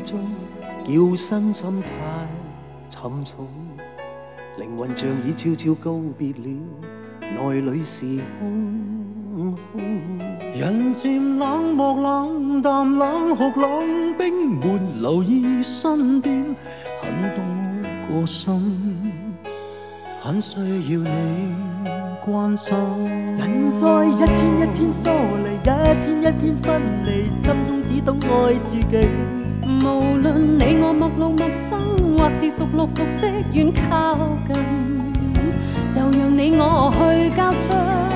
中，叫身心太沉重，灵魂像已悄悄告别了，内里是空空。人渐冷漠冷淡冷酷冷冰，没留意身边很多个心，很需要你关心。 人在一天一天疏离，一天一天分离，心中只懂爱自己。 無論你我陌路陌生，或是熟絡熟悉遠靠近，就讓你我去交出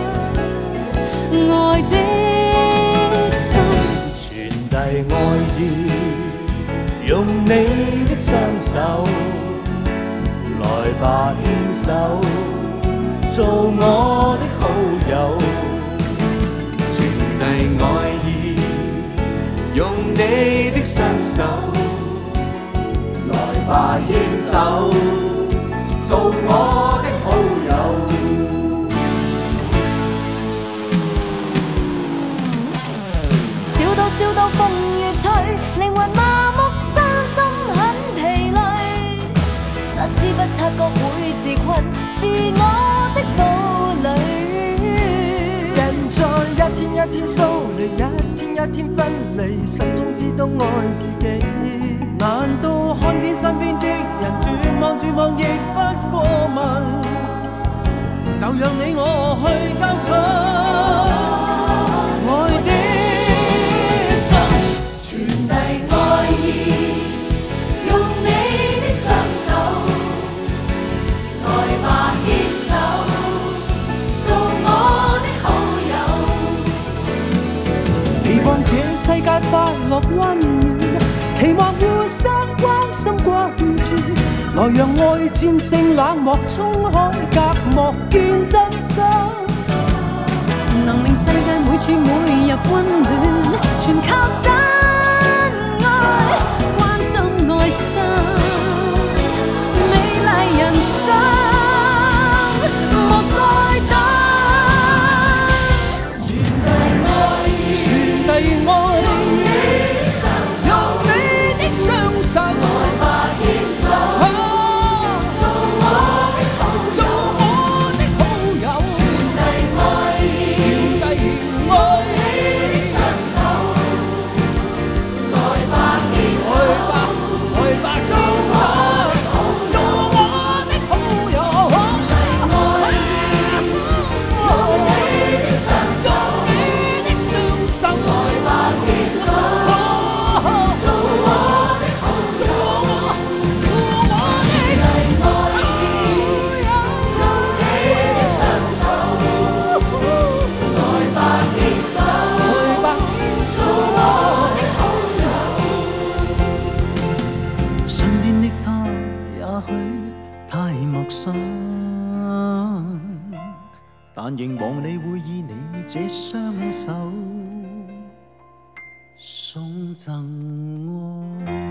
愛的心， 傳遞愛意，用你的雙手，來吧牽手，做我的好友。傳遞愛意，用你的雙手，來吧牽手，做我的好友。 笑到風雨吹，靈魂麻木身心很疲累，不知不察覺會自困自我的堡壘。 人在一天一天疏離，一天一天分離，心中只懂愛自己。難道看見身邊的人絕望絕望亦不過問，就讓你我去交出愛的傳遞愛意，用你的雙手，來吧牽手，做我的好友。 期望這世界快樂溫暖，期望互相關心關注，來讓愛戰勝冷漠，衝開隔膜見真心。 能令世界每處每日溫暖，全靠真愛，關心愛心，美麗人生，莫再等。傳遞愛意， 傳遞愛，用你的雙手， 來吧牽手，做我的好友。 做我的好友。 傳遞愛意， 傳遞用愛， 你的雙手，來吧牽手， 來吧牽手，做我的好友。 愛意，用你的雙手， 你的雙手， 來吧牽手，做我的好友。傳遞愛意，用你的雙手，來吧牽手，做我的好友。 身邊的他也許太陌生，但仍望你會以你這雙手送贈愛。